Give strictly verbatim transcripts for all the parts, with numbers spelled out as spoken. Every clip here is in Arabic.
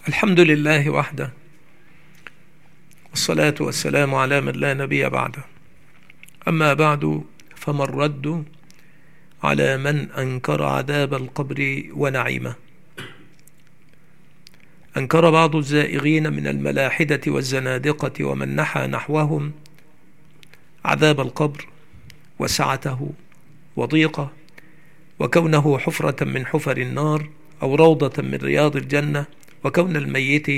الحمد لله وحده، والصلاة والسلام على من لا نبي بعده. أما بعد، فما الرد على من أنكر عذاب القبر ونعيمه؟ أنكر بعض الزائغين من الملاحدة والزنادقة ومن نحى نحوهم عذاب القبر وسعته وضيقه، وكونه حفرة من حفر النار أو روضة من رياض الجنة، وكون الميت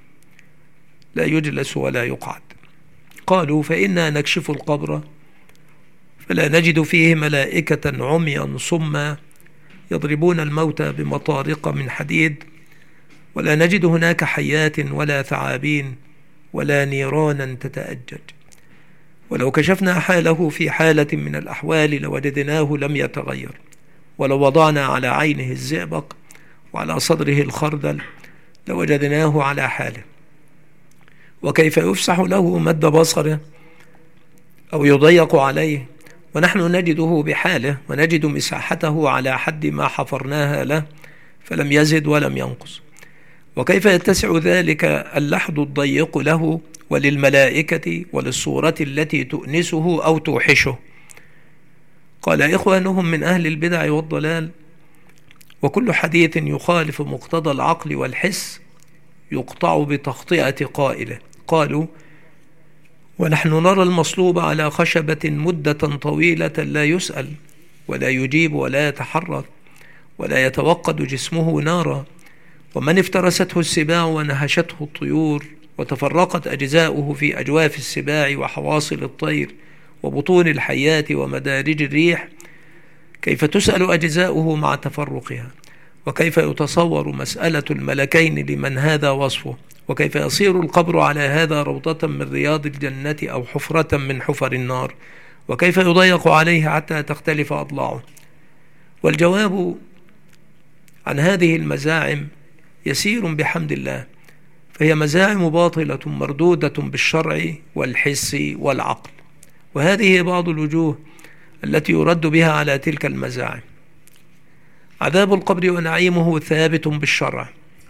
لا يجلس ولا يقعد. قالوا: فإنا نكشف القبر فلا نجد فيه ملائكة عميا صما يضربون الموتى بمطارق من حديد، ولا نجد هناك حيات ولا ثعابين ولا نيرانا تتأجج. ولو كشفنا حاله في حالة من الأحوال لوجدناه لم يتغير، ولو وضعنا على عينه الزئبق وعلى صدره الخردل لوجدناه على حاله. وكيف يفسح له مد بصره أو يضيق عليه ونحن نجده بحاله، ونجد مساحته على حد ما حفرناها له فلم يزد ولم ينقص؟ وكيف يتسع ذلك اللحد الضيق له وللملائكة وللصورة التي تؤنسه أو توحشه؟ قال إخوانهم من أهل البدع والضلال: وكل حديث يخالف مقتضى العقل والحس يقطع بتخطئة قائله. قالوا: ونحن نرى المصلوب على خشبة مدة طويلة لا يسأل ولا يجيب ولا يتحرك ولا يتوقد جسمه نارا، ومن افترسته السباع ونهشته الطيور وتفرقت أجزاؤه في أجواف السباع وحواصل الطير وبطون الحيات ومدارج الريح، كيف تسأل أجزاؤه مع تفرقها؟ وكيف يتصور مسألة الملكين لمن هذا وصفه؟ وكيف يصير القبر على هذا روضة من رياض الجنة أو حفرة من حفر النار؟ وكيف يضيق عليه حتى تختلف أضلاعه؟ والجواب عن هذه المزاعم يسير بحمد الله، فهي مزاعم باطلة مردودة بالشرع والحس والعقل. وهذه بعض الوجوه التي يرد بها على تلك المزاعم. عذاب القبر ونعيمه ثابت بالشرع،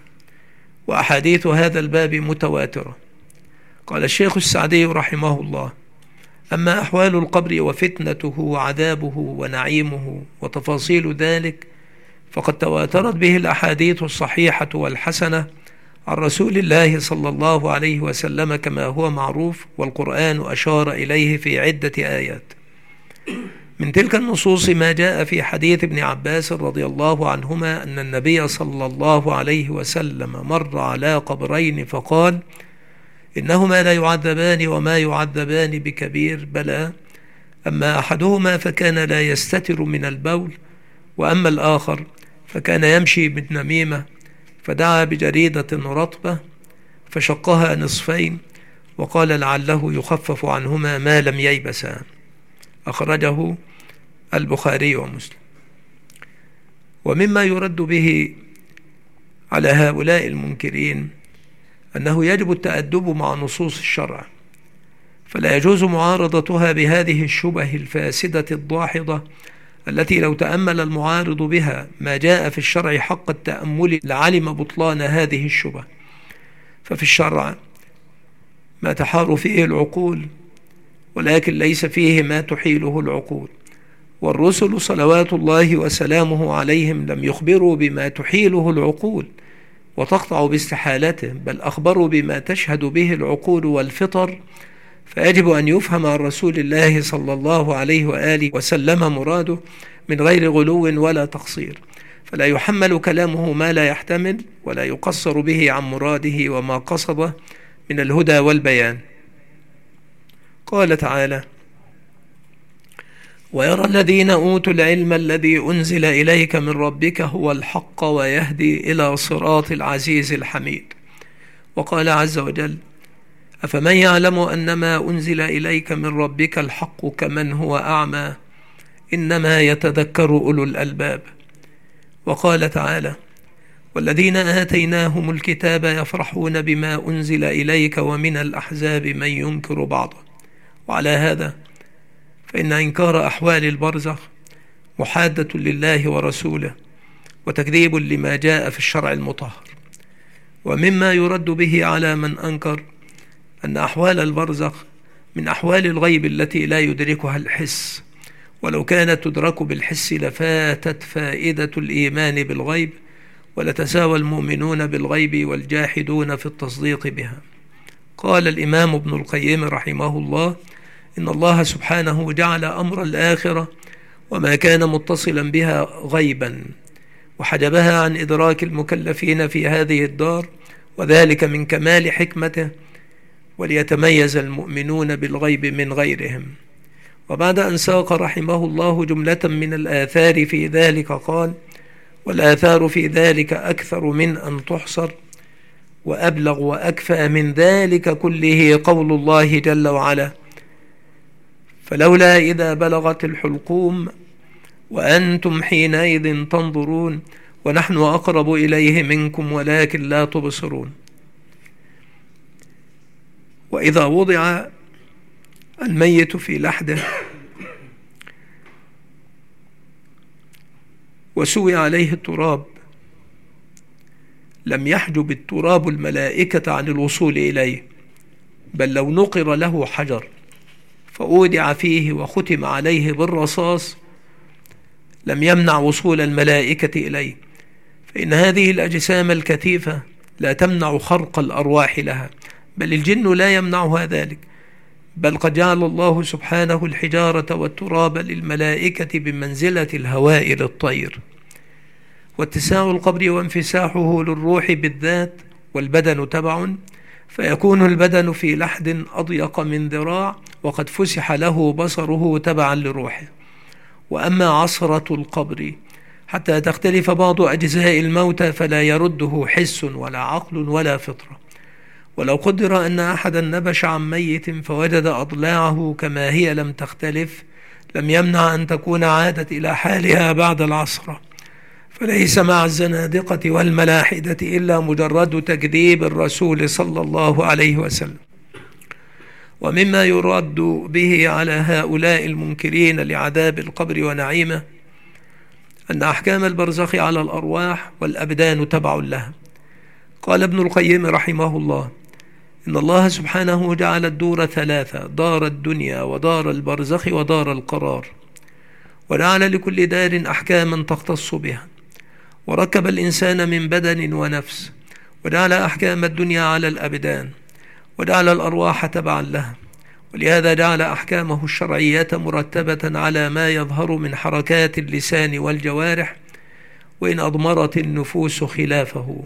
وأحاديث هذا الباب متواترة. قال الشيخ السعدي رحمه الله: أما أحوال القبر وفتنته وعذابه ونعيمه وتفاصيل ذلك فقد تواترت به الأحاديث الصحيحة والحسنة عن رسول الله صلى الله عليه وسلم كما هو معروف، والقرآن أشار إليه في عدة آيات. من تلك النصوص ما جاء في حديث ابن عباس رضي الله عنهما أن النبي صلى الله عليه وسلم مر على قبرين فقال: إنهما لا يعذبان وما يعذبان بكبير، بلى، أما أحدهما فكان لا يستتر من البول، وأما الآخر فكان يمشي بالنميمة، فدعا بجريدة رطبة فشقها نصفين وقال لعله يخفف عنهما ما لم ييبسا. أخرجه البخاري ومسلم. ومما يرد به على هؤلاء المنكرين أنه يجب التأدب مع نصوص الشرع، فلا يجوز معارضتها بهذه الشبه الفاسدة الضاحضة التي لو تأمل المعارض بها ما جاء في الشرع حق التأمل لعلم بطلان هذه الشبه. ففي الشرع ما تحار فيه العقول، ولكن ليس فيه ما تحيله العقول، والرسل صلوات الله وسلامه عليهم لم يخبروا بما تحيله العقول وتقطع باستحالته، بل أخبروا بما تشهد به العقول والفطر. فيجب أن يفهم عن رسول الله صلى الله عليه وآله وسلم مراده من غير غلو ولا تقصير، فلا يحمل كلامه ما لا يحتمل، ولا يقصر به عن مراده وما قصده من الهدى والبيان. قال تعالى: ويرى الذين أوتوا العلم الذي أنزل إليك من ربك هو الحق ويهدي إلى صراط العزيز الحميد. وقال عز وجل: أفمن يعلم أنما أنزل إليك من ربك الحق كمن هو أعمى إنما يتذكر أولو الألباب. وقال تعالى: والذين آتيناهم الكتاب يفرحون بما أنزل إليك ومن الأحزاب من ينكر بعضه. وعلى هذا فإن إنكار أحوال البرزخ محادة لله ورسوله وتكذيب لما جاء في الشرع المطهر. ومما يرد به على من أنكر أن أحوال البرزخ من أحوال الغيب التي لا يدركها الحس، ولو كانت تدرك بالحس لفاتت فائدة الإيمان بالغيب، ولتساوى المؤمنون بالغيب والجاحدون في التصديق بها. قال الإمام ابن القيم رحمه الله: إن الله سبحانه جعل أمر الآخرة وما كان متصلا بها غيبا، وحجبها عن إدراك المكلفين في هذه الدار، وذلك من كمال حكمته، وليتميز المؤمنون بالغيب من غيرهم. وبعد أن ساق رحمه الله جملة من الآثار في ذلك قال: والآثار في ذلك أكثر من أن تحصر، وأبلغ وأكفى من ذلك كله قول الله جل وعلا: فلولا إذا بلغت الحلقوم وأنتم حينئذ تنظرون ونحن أقرب إليه منكم ولكن لا تبصرون. وإذا وضع الميت في لحده وسوي عليه التراب لم يحجب التراب الملائكة عن الوصول إليه، بل لو نقر له حجر فأودع فيه وختم عليه بالرصاص لم يمنع وصول الملائكة إليه، فإن هذه الأجسام الكثيفة لا تمنع خرق الأرواح لها، بل الجن لا يمنعها ذلك، بل قد جعل الله سبحانه الحجارة والتراب للملائكة بمنزلة الهواء للطير. واتساع القبر وانفساحه للروح بالذات والبدن تبع، فيكون البدن في لحد أضيق من ذراع وقد فسح له بصره تبعا لروحه. وأما عصرة القبر حتى تختلف بعض أجزاء الموتى فلا يرده حس ولا عقل ولا فطرة. ولو قدر أن أحدا نبش عن ميت فوجد أضلاعه كما هي لم تختلف لم يمنع أن تكون عادت إلى حالها بعد العصرة، فليس مع الزنادقة والملاحدة إلا مجرد تكذيب الرسول صلى الله عليه وسلم. ومما يرد به على هؤلاء المنكرين لعذاب القبر ونعيمه أن أحكام البرزخ على الأرواح والأبدان تبع لها. قال ابن القيم رحمه الله: إن الله سبحانه جعل الدور ثلاثة: دار الدنيا ودار البرزخ ودار القرار، وجعل لكل دار أحكاما تختص بها، وركب الإنسان من بدن ونفس، وجعل أحكام الدنيا على الأبدان، وجعل الأرواح تبعا لها، ولهذا جعل أحكامه الشرعية مرتبة على ما يظهر من حركات اللسان والجوارح، وإن أضمرت النفوس خلافه.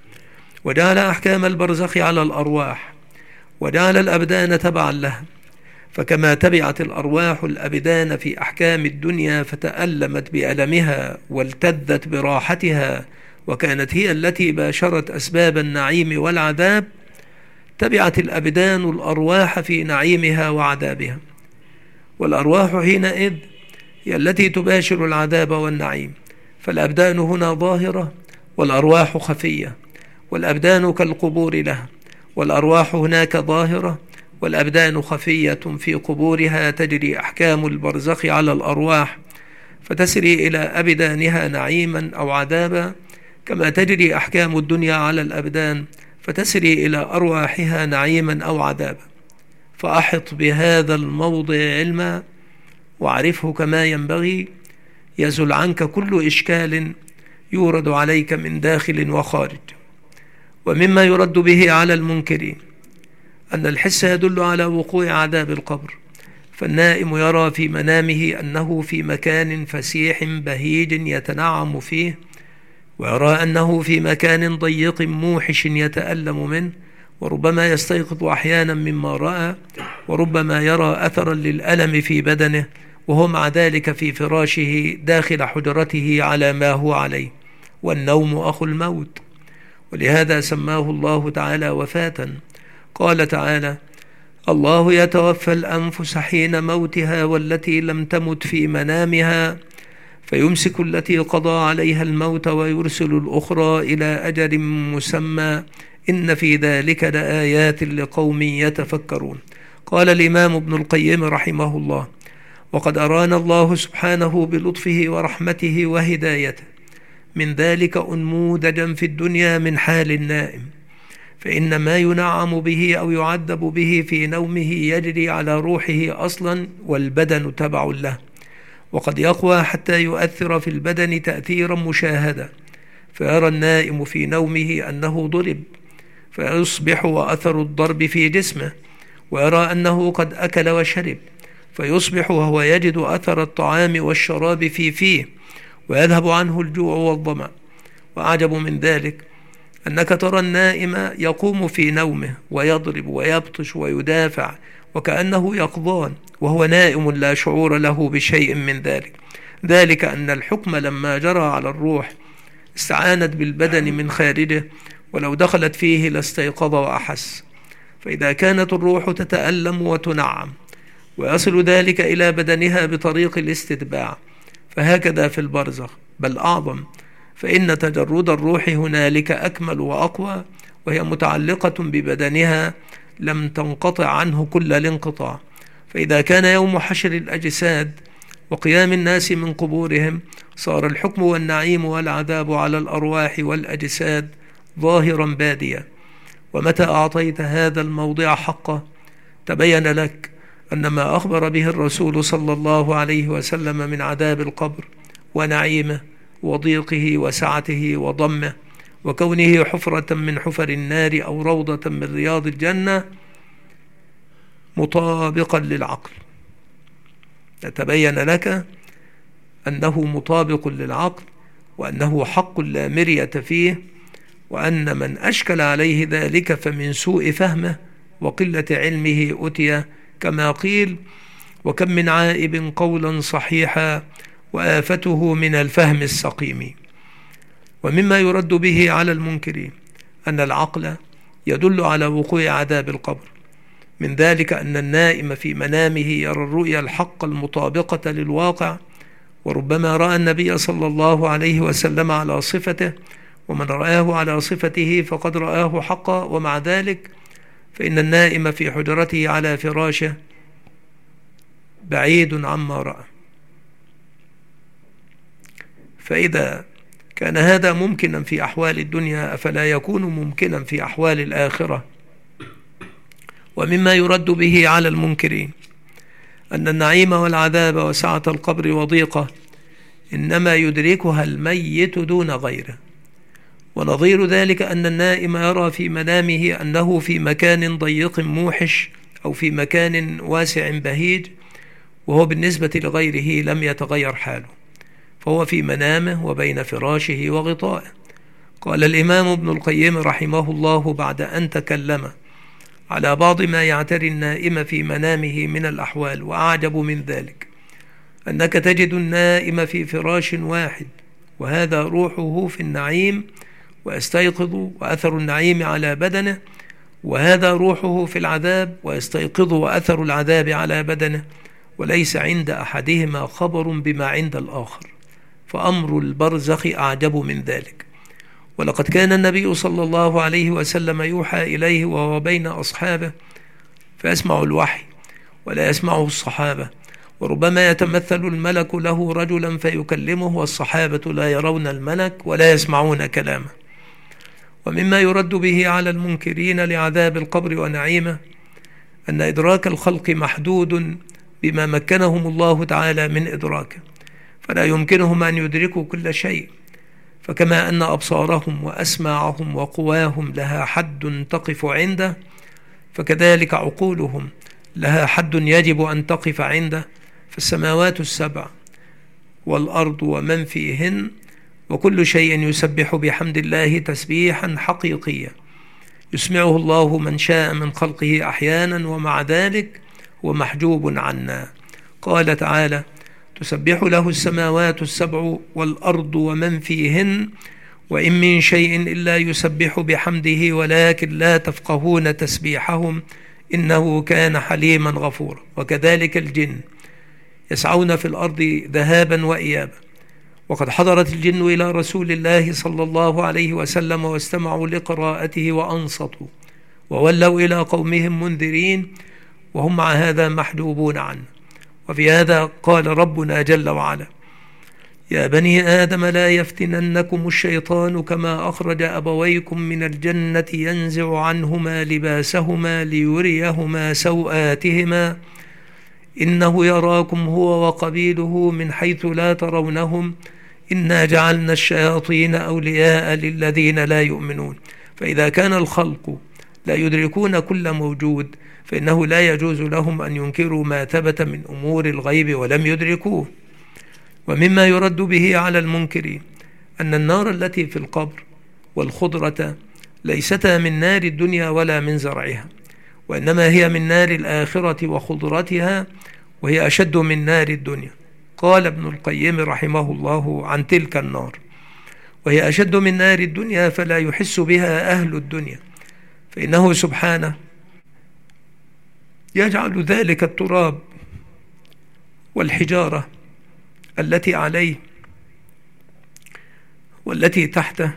وجعل أحكام البرزخ على الأرواح، وجعل الأبدان تبعا لها، فكما تبعت الأرواح الأبدان في أحكام الدنيا فتألمت بألمها والتذت براحتها وكانت هي التي باشرت أسباب النعيم والعذاب، تبعت الأبدان الأرواح في نعيمها وعذابها، والأرواح حينئذ هي التي تباشر العذاب والنعيم، فالأبدان هنا ظاهرة والأرواح خفية، والأبدان كالقبور لها، والأرواح هناك ظاهرة والأبدان خفية في قبورها. تجري أحكام البرزخ على الأرواح فتسري إلى أبدانها نعيما أو عذابا، كما تجري أحكام الدنيا على الأبدان فتسري إلى أرواحها نعيما أو عذابا. فأحط بهذا الموضع علما واعرفه كما ينبغي، يزل عنك كل إشكال يورد عليك من داخل وخارج. ومما يرد به على المنكرين أن الحس يدل على وقوع عذاب القبر، فالنائم يرى في منامه أنه في مكان فسيح بهيج يتنعم فيه، ويرى أنه في مكان ضيق موحش يتألم منه، وربما يستيقظ أحيانا مما رأى، وربما يرى أثرا للألم في بدنه وهو مع ذلك في فراشه داخل حجرته على ما هو عليه، والنوم أخو الموت، ولهذا سماه الله تعالى وفاة. قال تعالى: الله يتوفى الأنفس حين موتها والتي لم تمت في منامها فيمسك التي قضى عليها الموت ويرسل الأخرى إلى أجل مسمى إن في ذلك لآيات لقوم يتفكرون. قال الإمام ابن القيم رحمه الله: وقد أرانا الله سبحانه بلطفه ورحمته وهدايته من ذلك أنموذجا في الدنيا من حال النائم، فإن ما ينعم به أو يعذب به في نومه يجري على روحه أصلا، والبدن تبع له، وقد يقوى حتى يؤثر في البدن تأثيرا مشاهدا، فيرى النائم في نومه أنه ضرب فيصبح وأثر الضرب في جسمه، ويرى أنه قد أكل وشرب فيصبح وهو يجد أثر الطعام والشراب في فيه، ويذهب عنه الجوع والظمأ. وأعجب من ذلك أنك ترى النائم يقوم في نومه ويضرب ويبطش ويدافع وكأنه يقظان، وهو نائم لا شعور له بشيء من ذلك، ذلك أن الحكم لما جرى على الروح استعانت بالبدن من خارجه، ولو دخلت فيه لاستيقظ وأحس. فإذا كانت الروح تتألم وتنعم ويصل ذلك إلى بدنها بطريق الاستتباع، فهكذا في البرزخ، بل أعظم، فإن تجرد الروح هنالك أكمل وأقوى، وهي متعلقة ببدنها لم تنقطع عنه كل الانقطاع. فإذا كان يوم حشر الأجساد وقيام الناس من قبورهم صار الحكم والنعيم والعذاب على الأرواح والأجساد ظاهرا باديا. ومتى أعطيت هذا الموضع حقه تبين لك أن ما أخبر به الرسول صلى الله عليه وسلم من عذاب القبر ونعيمه وضيقه وسعته وضمه وكونه حفرة من حفر النار أو روضة من رياض الجنة مطابقا للعقل، يتبين لك أنه مطابق للعقل، وأنه حق لا مرية فيه، وأن من أشكل عليه ذلك فمن سوء فهمه وقلة علمه أتي، كما قيل: وكم من عائب قولا صحيحا وآفته من الفهم السقيم. ومما يرد به على المنكرين أن العقل يدل على وقوع عذاب القبر، من ذلك أن النائم في منامه يرى الرؤيا الحق المطابقة للواقع، وربما رأى النبي صلى الله عليه وسلم على صفته، ومن رآه على صفته فقد رآه حقا، ومع ذلك فإن النائم في حجرته على فراشه بعيد عما رأى. فإذا كان هذا ممكنا في أحوال الدنيا أفلا يكون ممكنا في أحوال الآخرة؟ ومما يرد به على المنكرين أن النعيم والعذاب وسعة القبر وضيقه إنما يدركها الميت دون غيره. ونظير ذلك أن النائم يرى في منامه أنه في مكان ضيق موحش أو في مكان واسع بهيج، وهو بالنسبة لغيره لم يتغير حاله، فهو في منامه وبين فراشه وغطائه. قال الإمام ابن القيم رحمه الله بعد أن تكلم على بعض ما يعتري النائم في منامه من الأحوال: وأعجب من ذلك أنك تجد النائم في فراش واحد وهذا روحه في النعيم ويستيقظ وأثر النعيم على بدنه، وهذا روحه في العذاب ويستيقظ وأثر العذاب على بدنه، وليس عند أحدهما خبر بما عند الآخر، فأمر البرزخ أعجب من ذلك. ولقد كان النبي صلى الله عليه وسلم يوحى إليه وهو بين أصحابه فيسمع الوحي ولا يسمعه الصحابة، وربما يتمثل الملك له رجلا فيكلمه والصحابة لا يرون الملك ولا يسمعون كلامه. ومما يرد به على المنكرين لعذاب القبر ونعيمه أن إدراك الخلق محدود بما مكنهم الله تعالى من إدراكه، فلا يمكنهم أن يدركوا كل شيء، فكما أن أبصارهم وأسماعهم وقواهم لها حد تقف عنده، فكذلك عقولهم لها حد يجب أن تقف عنده. فالسماوات السبع والأرض ومن فيهن وكل شيء يسبح بحمد الله تسبيحا حقيقيا يسمعه الله من شاء من خلقه أحيانا، ومع ذلك هو محجوب عنا. قال تعالى: تسبح له السماوات السبع والأرض ومن فيهن وإن من شيء إلا يسبح بحمده ولكن لا تفقهون تسبيحهم إنه كان حليما غفورا. وكذلك الجن يسعون في الأرض ذهابا وإيابا، وقد حضرت الجن إلى رسول الله صلى الله عليه وسلم واستمعوا لقراءته وأنصتوا وولوا إلى قومهم منذرين، وهم مع هذا محجوبون عنه. وفي هذا قال ربنا جل وعلا: يا بني آدم لا يفتننكم الشيطان كما أخرج أبويكم من الجنة ينزع عنهما لباسهما ليريهما سوآتهما إنه يراكم هو وقبيله من حيث لا ترونهم إنا جعلنا الشياطين أولياء للذين لا يؤمنون. فإذا كان الخلق لا يدركون كل موجود فإنه لا يجوز لهم أن ينكروا ما ثبت من أمور الغيب ولم يدركوه. ومما يرد به على المنكر أن النار التي في القبر والخضرة ليستا من نار الدنيا ولا من زرعها، وإنما هي من نار الآخرة وخضرتها، وهي أشد من نار الدنيا. قال ابن القيم رحمه الله عن تلك النار: وهي أشد من نار الدنيا فلا يحس بها أهل الدنيا، فإنه سبحانه يجعل ذلك التراب والحجارة التي عليه والتي تحته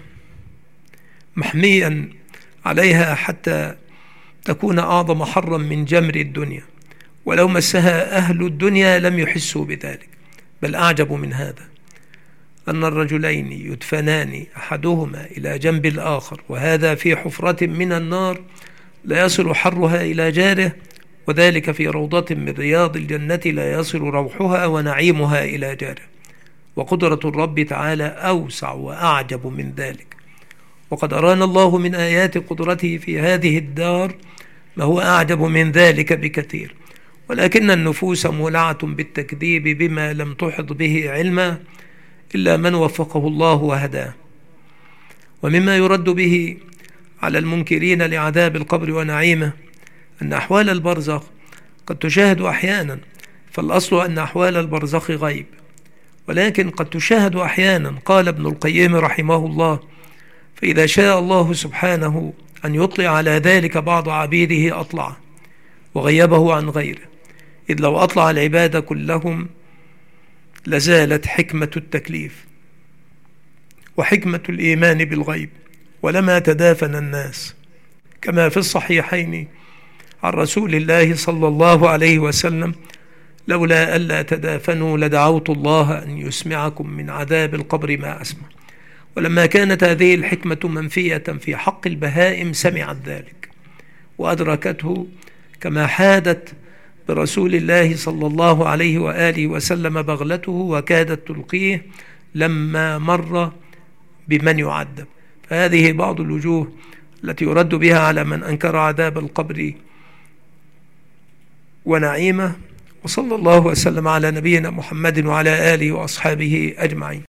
محميا عليها حتى تكون أعظم حرا من جمر الدنيا، ولو مسها أهل الدنيا لم يحسوا بذلك. بل أعجب من هذا أن الرجلين يدفنان أحدهما إلى جنب الآخر وهذا في حفرة من النار لا يصل حرها إلى جاره، وذلك في روضة من رياض الجنة لا يصل روحها ونعيمها إلى جاره. وقدرة الرب تعالى أوسع وأعجب من ذلك. وقد أرانا الله من آيات قدرته في هذه الدار ما هو أعجب من ذلك بكثير، ولكن النفوس مولعة بالتكذيب بما لم تحط به علما إلا من وفقه الله وهداه. ومما يرد به على المنكرين لعذاب القبر ونعيمه أن أحوال البرزخ قد تشاهد أحيانا، فالأصل أن أحوال البرزخ غيب، ولكن قد تشاهد أحيانا. قال ابن القيم رحمه الله: فإذا شاء الله سبحانه أن يطلع على ذلك بعض عبيده أطلعه وغيبه عن غيره، إذ لو أطلع العباد كلهم لزالت حكمة التكليف وحكمة الإيمان بالغيب ولما تدافن الناس، كما في الصحيحين عن رسول الله صلى الله عليه وسلم: لولا ألا تدافنوا لدعوت الله أن يسمعكم من عذاب القبر ما أسمع. ولما كانت هذه الحكمة منفية في حق البهائم سمعت ذلك وأدركته، كما حادت برسول الله صلى الله عليه وآله وسلم بغلته وكادت تلقيه لما مر بمن يعذب. فهذه بعض الوجوه التي يرد بها على من أنكر عذاب القبر ونعيمه. وصلى الله وسلم على نبينا محمد وعلى آله وأصحابه أجمعين.